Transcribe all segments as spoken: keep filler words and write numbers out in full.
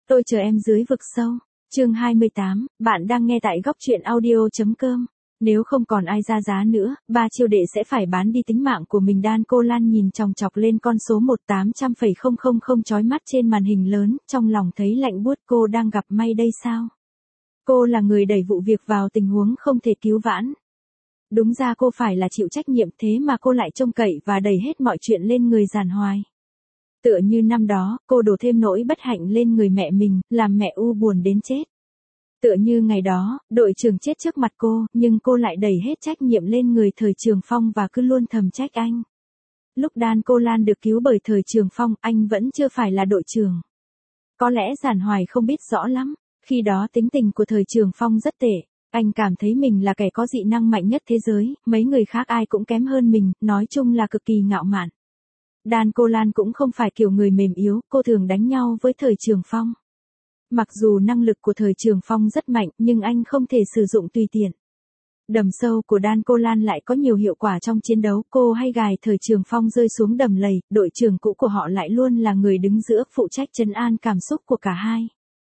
Tôi chờ em dưới vực sâu. Chương hai mươi tám, bạn đang nghe tại góc truyện audio.com. Nếu không còn ai ra giá nữa, ba chiêu đệ sẽ phải bán đi tính mạng của mình. Dan Cô Lan nhìn chòng chọc lên con số một tám trăm phẩy không không không chói mắt trên màn hình lớn, trong lòng thấy lạnh buốt. Cô đang gặp may đây sao? Cô là người đẩy vụ việc vào tình huống không thể cứu vãn. Đúng ra cô phải là chịu trách nhiệm, thế mà cô lại trông cậy và đẩy hết mọi chuyện lên người Giản Hoài. Tựa như năm đó, cô đổ thêm nỗi bất hạnh lên người mẹ mình, làm mẹ u buồn đến chết. Tựa như ngày đó, đội trưởng chết trước mặt cô, nhưng cô lại đẩy hết trách nhiệm lên người Thời Trường Phong và cứ luôn thầm trách anh. Lúc Dan Cô Lan được cứu bởi Thời Trường Phong, anh vẫn chưa phải là đội trưởng. Có lẽ Giản Hoài không biết rõ lắm, khi đó tính tình của Thời Trường Phong rất tệ. Anh cảm thấy mình là kẻ có dị năng mạnh nhất thế giới, mấy người khác ai cũng kém hơn mình, nói chung là cực kỳ ngạo mạn. Dan Cô Lan cũng không phải kiểu người mềm yếu, cô thường đánh nhau với Thời Trường Phong. Mặc dù năng lực của Thời Trường Phong rất mạnh, nhưng anh không thể sử dụng tùy tiện. Đầm sâu của Dan Cô Lan lại có nhiều hiệu quả trong chiến đấu, cô hay gài Thời Trường Phong rơi xuống đầm lầy, đội trưởng cũ của họ lại luôn là người đứng giữa phụ trách trấn an cảm xúc của cả hai.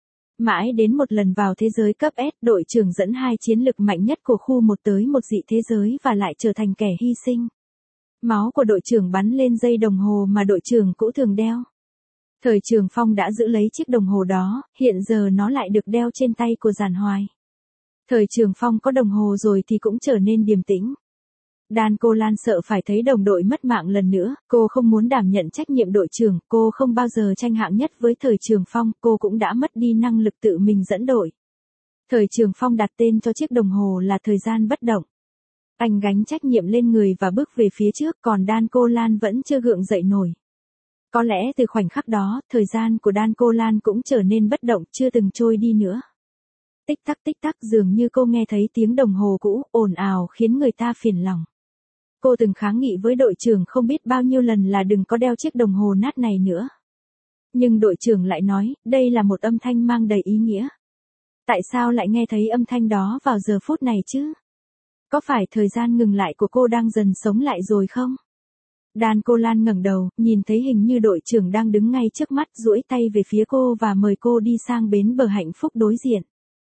Mãi đến một lần vào thế giới cấp S, đội trưởng dẫn hai chiến lực mạnh nhất của khu một tới một dị thế giới và lại trở thành kẻ hy sinh. Máu của đội trưởng bắn lên dây đồng hồ mà đội trưởng cũ thường đeo. Thời Trường Phong đã giữ lấy chiếc đồng hồ đó, hiện giờ nó lại được đeo trên tay của Giản Hoài. Thời Trường Phong có đồng hồ rồi thì cũng trở nên điềm tĩnh. Dan Cô Lan sợ phải thấy đồng đội mất mạng lần nữa, cô không muốn đảm nhận trách nhiệm đội trưởng, cô không bao giờ tranh hạng nhất với Thời Trường Phong, cô cũng đã mất đi năng lực tự mình dẫn đội. Thời Trường Phong đặt tên cho chiếc đồng hồ là thời gian bất động. Anh gánh trách nhiệm lên người và bước về phía trước, còn Dan Cô Lan vẫn chưa gượng dậy nổi. Có lẽ từ khoảnh khắc đó, thời gian của Dan Cô Lan cũng trở nên bất động, chưa từng trôi đi nữa. Tích tắc tích tắc, dường như cô nghe thấy tiếng đồng hồ cũ, ồn ào khiến người ta phiền lòng. Cô từng kháng nghị với đội trưởng không biết bao nhiêu lần là đừng có đeo chiếc đồng hồ nát này nữa. Nhưng đội trưởng lại nói, đây là một âm thanh mang đầy ý nghĩa. Tại sao lại nghe thấy âm thanh đó vào giờ phút này chứ? Có phải thời gian ngừng lại của cô đang dần sống lại rồi không? Dan Cô Lan ngẩng đầu, nhìn thấy hình như đội trưởng đang đứng ngay trước mắt, duỗi tay về phía cô và mời cô đi sang bến bờ hạnh phúc đối diện.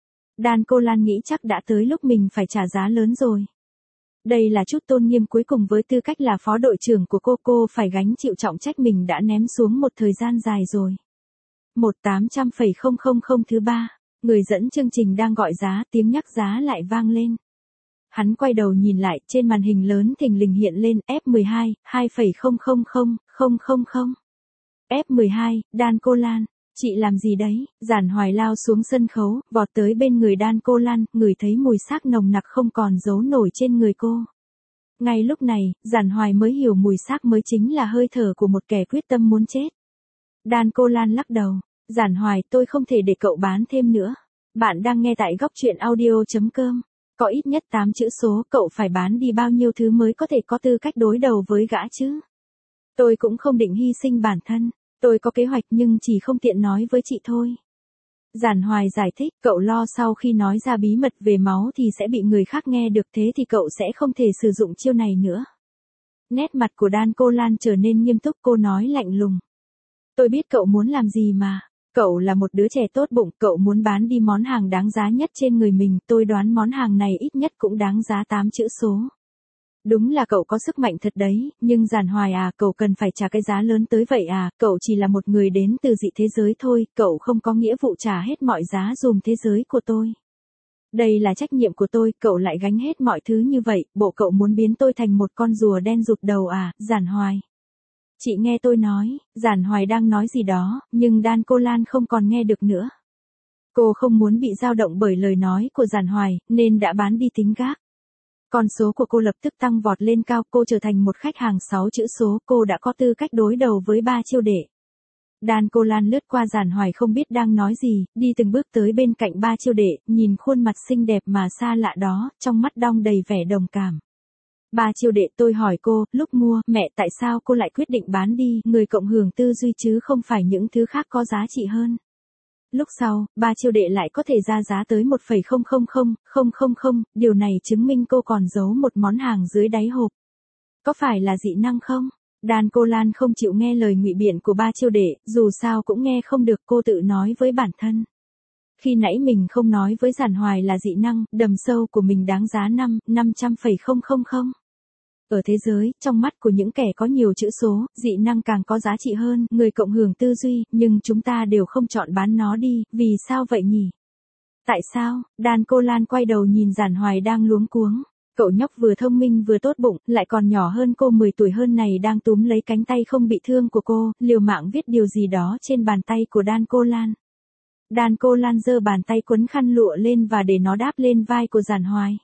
Dan Cô Lan nghĩ chắc đã tới lúc mình phải trả giá lớn rồi. Đây là chút tôn nghiêm cuối cùng với tư cách là phó đội trưởng của cô, cô phải gánh chịu trọng trách mình đã ném xuống một thời gian dài rồi. một tám trăm phẩy không không không thứ ba, người dẫn chương trình đang gọi giá, tiếng nhắc giá lại vang lên. Hắn quay đầu nhìn lại, trên màn hình lớn thình lình hiện lên F mười hai, hai phẩy không không không không không không. F mười hai, Dan Cô Lan, chị làm gì đấy? Giản Hoài lao xuống sân khấu, vọt tới bên người Dan Cô Lan, ngửi thấy mùi xác nồng nặc không còn giấu nổi trên người cô. Ngay lúc này, Giản Hoài mới hiểu mùi xác mới chính là hơi thở của một kẻ quyết tâm muốn chết. Dan Cô Lan lắc đầu, Giản Hoài, tôi không thể để cậu bán thêm nữa. Bạn đang nghe tại góc truyện audio.com. Có ít nhất tám chữ số, cậu phải bán đi bao nhiêu thứ mới có thể có tư cách đối đầu với gã chứ? Tôi cũng không định hy sinh bản thân, tôi có kế hoạch nhưng chỉ không tiện nói với chị thôi. Giản Hoài giải thích, cậu lo sau khi nói ra bí mật về máu thì sẽ bị người khác nghe được, thế thì cậu sẽ không thể sử dụng chiêu này nữa. Nét mặt của Dan Cô Lan trở nên nghiêm túc, cô nói lạnh lùng. Tôi biết cậu muốn làm gì mà. Cậu là một đứa trẻ tốt bụng, cậu muốn bán đi món hàng đáng giá nhất trên người mình, tôi đoán món hàng này ít nhất cũng đáng giá tám chữ số. Đúng là cậu có sức mạnh thật đấy, nhưng Giản Hoài à, cậu cần phải trả cái giá lớn tới vậy à, cậu chỉ là một người đến từ dị thế giới thôi, cậu không có nghĩa vụ trả hết mọi giá dùm thế giới của tôi. Đây là trách nhiệm của tôi, cậu lại gánh hết mọi thứ như vậy, bộ cậu muốn biến tôi thành một con rùa đen rụt đầu à, Giản Hoài. Chị nghe tôi nói, Giản Hoài đang nói gì đó, nhưng Dan Cô Lan không còn nghe được nữa. Cô không muốn bị dao động bởi lời nói của Giản Hoài, nên đã bán đi tính gác. Con số của cô lập tức tăng vọt lên cao, cô trở thành một khách hàng sáu chữ số, cô đã có tư cách đối đầu với ba chiêu đệ. Dan Cô Lan lướt qua Giản Hoài không biết đang nói gì, đi từng bước tới bên cạnh ba chiêu đệ, nhìn khuôn mặt xinh đẹp mà xa lạ đó, trong mắt đong đầy vẻ đồng cảm. Ba chiêu đệ, tôi hỏi cô, lúc mua, mẹ tại sao cô lại quyết định bán đi, người cộng hưởng tư duy chứ không phải những thứ khác có giá trị hơn. Lúc sau, ba chiêu đệ lại có thể ra giá tới một phẩy không không không không không không, điều này chứng minh cô còn giấu một món hàng dưới đáy hộp. Có phải là dị năng không? Đan Cô Lan không chịu nghe lời ngụy biện của ba chiêu đệ, dù sao cũng nghe không được, cô tự nói với bản thân. Khi nãy mình không nói với Giản Hoài là dị năng, đầm sâu của mình đáng giá năm, năm trăm phẩy không không không. Ở thế giới, trong mắt của những kẻ có nhiều chữ số, dị năng càng có giá trị hơn, người cộng hưởng tư duy, nhưng chúng ta đều không chọn bán nó đi, vì sao vậy nhỉ? Tại sao? Đan Cô Lan quay đầu nhìn Giản Hoài đang luống cuống. Cậu nhóc vừa thông minh vừa tốt bụng, lại còn nhỏ hơn cô mười tuổi hơn này đang túm lấy cánh tay không bị thương của cô, liều mạng viết điều gì đó trên bàn tay của Đan Cô Lan. Đan Cô Lan giơ bàn tay quấn khăn lụa lên và để nó đáp lên vai của Giản Hoài.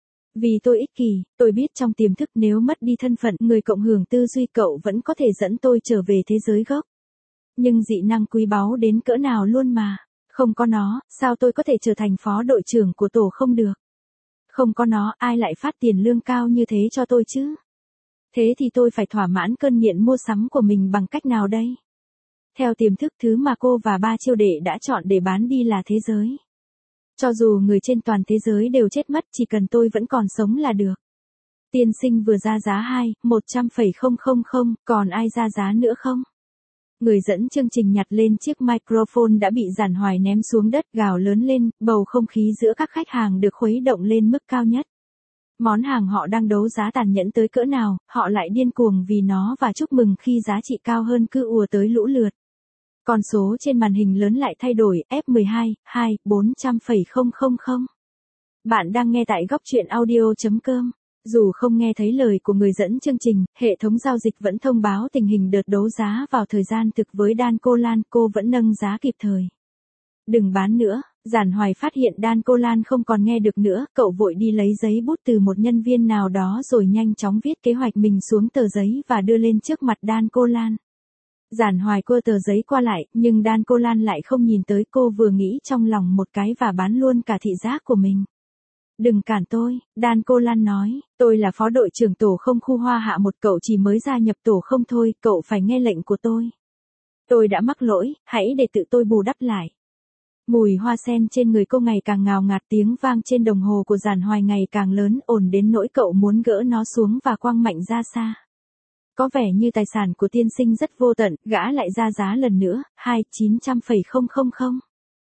Vì tôi ích kỷ, tôi biết trong tiềm thức nếu mất đi thân phận người cộng hưởng tư duy cậu vẫn có thể dẫn tôi trở về thế giới gốc. Nhưng dị năng quý báu đến cỡ nào luôn mà. Không có nó, sao tôi có thể trở thành phó đội trưởng của tổ không được? Không có nó, ai lại phát tiền lương cao như thế cho tôi chứ? Thế thì tôi phải thỏa mãn cơn nghiện mua sắm của mình bằng cách nào đây? Theo tiềm thức, thứ mà cô và ba chiêu đệ đã chọn để bán đi là thế giới. Cho dù người trên toàn thế giới đều chết mất, chỉ cần tôi vẫn còn sống là được. Tiên sinh vừa ra giá hai, một trăm phẩy không không không, còn ai ra giá nữa không? Người dẫn chương trình nhặt lên chiếc microphone đã bị Giản Hoài ném xuống đất, gào lớn lên, bầu không khí giữa các khách hàng được khuấy động lên mức cao nhất. Món hàng họ đang đấu giá tàn nhẫn tới cỡ nào, họ lại điên cuồng vì nó và chúc mừng khi giá trị cao hơn cứ ùa tới lũ lượt. Con số trên màn hình lớn lại thay đổi, F mười hai, hai, bốn trăm phẩy không không không. Bạn đang nghe tại góc truyện audio chấm com. Dù không nghe thấy lời của người dẫn chương trình, hệ thống giao dịch vẫn thông báo tình hình đợt đấu giá vào thời gian thực với Đan Cô Lan, cô vẫn nâng giá kịp thời. Đừng bán nữa, Giản Hoài phát hiện Đan Cô Lan không còn nghe được nữa, cậu vội đi lấy giấy bút từ một nhân viên nào đó rồi nhanh chóng viết kế hoạch mình xuống tờ giấy và đưa lên trước mặt Đan Cô Lan. Giản Hoài quơ tờ giấy qua lại, nhưng Đan Cô Lan lại không nhìn tới, cô vừa nghĩ trong lòng một cái và bán luôn cả thị giác của mình. Đừng cản tôi, Đan Cô Lan nói, tôi là phó đội trưởng tổ không khu Hoa Hạ một, cậu chỉ mới gia nhập tổ không thôi, cậu phải nghe lệnh của tôi. Tôi đã mắc lỗi, hãy để tự tôi bù đắp lại. Mùi hoa sen trên người cô ngày càng ngào ngạt, tiếng vang trên đồng hồ của Giản Hoài ngày càng lớn, ổn đến nỗi cậu muốn gỡ nó xuống và quăng mạnh ra xa. Có vẻ như tài sản của tiên sinh rất vô tận, gã lại ra giá lần nữa, hai, chín trăm phẩy không không không.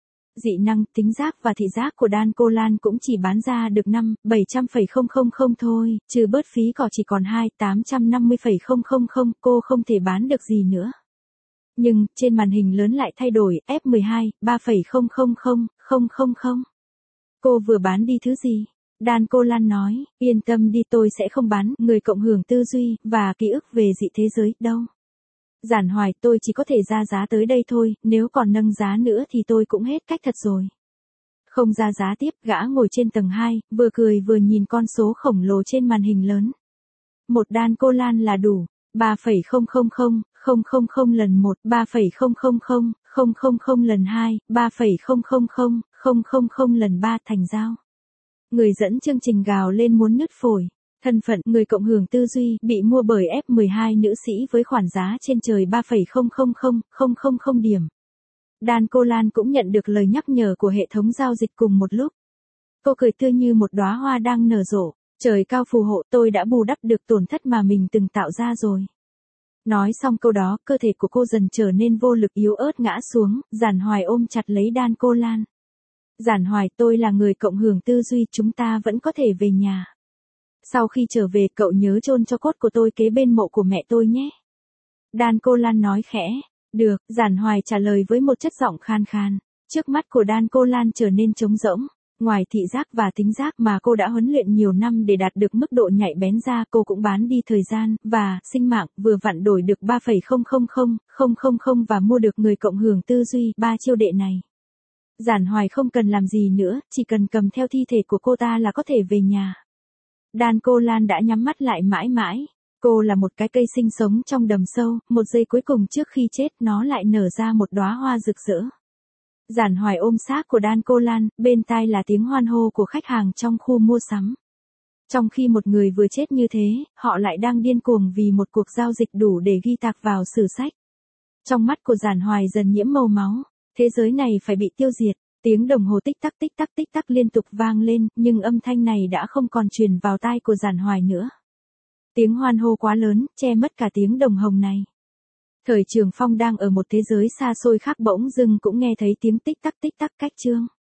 Dị năng, tính giác và thị giác của Đan Cô Lan cũng chỉ bán ra được năm, bảy trăm phẩy không không không thôi, trừ bớt phí cỏ chỉ còn hai, tám trăm năm mươi phẩy không không không, cô không thể bán được gì nữa. Nhưng, trên màn hình lớn lại thay đổi, F mười hai, ba phẩy không không không, không không không. Cô vừa bán đi thứ gì? Đan Cô Lan nói, yên tâm đi, tôi sẽ không bán người cộng hưởng tư duy và ký ức về dị thế giới đâu. Giản Hoài, tôi chỉ có thể ra giá tới đây thôi, nếu còn nâng giá nữa thì tôi cũng hết cách thật rồi. Không ra giá tiếp, gã ngồi trên tầng hai, vừa cười vừa nhìn con số khổng lồ trên màn hình lớn. Một Đan Cô Lan là đủ, ba phẩy không không không, không không không lần một, ba phẩy không không không, không không không lần hai, ba phẩy không không không, không không không lần ba, thành giao. Người dẫn chương trình gào lên muốn nứt phổi. Thân phận người cộng hưởng tư duy bị mua bởi F mười hai nữ sĩ với khoản giá trên trời ba phẩy không không không, không không không điểm. Đan Cô Lan cũng nhận được lời nhắc nhở của hệ thống giao dịch cùng một lúc. Cô cười tươi như một đóa hoa đang nở rộ. Trời cao phù hộ, tôi đã bù đắp được tổn thất mà mình từng tạo ra rồi. Nói xong câu đó, cơ thể của cô dần trở nên vô lực yếu ớt ngã xuống, Giản Hoài ôm chặt lấy Đan Cô Lan. Giản Hoài, tôi là người cộng hưởng tư duy, chúng ta vẫn có thể về nhà. Sau khi trở về, cậu nhớ chôn cho cốt của tôi kế bên mộ của mẹ tôi nhé. Đan Cô Lan nói khẽ. Được, Giản Hoài trả lời với một chất giọng khan khan. Trước mắt của Đan Cô Lan trở nên trống rỗng. Ngoài thị giác và tính giác mà cô đã huấn luyện nhiều năm để đạt được mức độ nhạy bén ra, cô cũng bán đi thời gian và sinh mạng, vừa vặn đổi được ba phẩy không không không, không không không và mua được người cộng hưởng tư duy, ba chiêu đệ này. Giản Hoài không cần làm gì nữa, chỉ cần cầm theo thi thể của cô ta là có thể về nhà. Đan Cô Lan đã nhắm mắt lại mãi mãi. Cô là một cái cây sinh sống trong đầm sâu, một giây cuối cùng trước khi chết nó lại nở ra một đóa hoa rực rỡ. Giản Hoài ôm xác của Đan Cô Lan, bên tai là tiếng hoan hô của khách hàng trong khu mua sắm. Trong khi một người vừa chết như thế, họ lại đang điên cuồng vì một cuộc giao dịch đủ để ghi tạc vào sử sách. Trong mắt của Giản Hoài dần nhiễm màu máu, thế giới này phải bị tiêu diệt. Tiếng đồng hồ tích tắc tích tắc tích tắc liên tục vang lên, nhưng âm thanh này đã không còn truyền vào tai của Giản Hoài nữa. Tiếng hoan hô quá lớn, che mất cả tiếng đồng hồng này. Thời Trường Phong đang ở một thế giới xa xôi khác bỗng dưng cũng nghe thấy tiếng tích tắc tích tắc cách chương.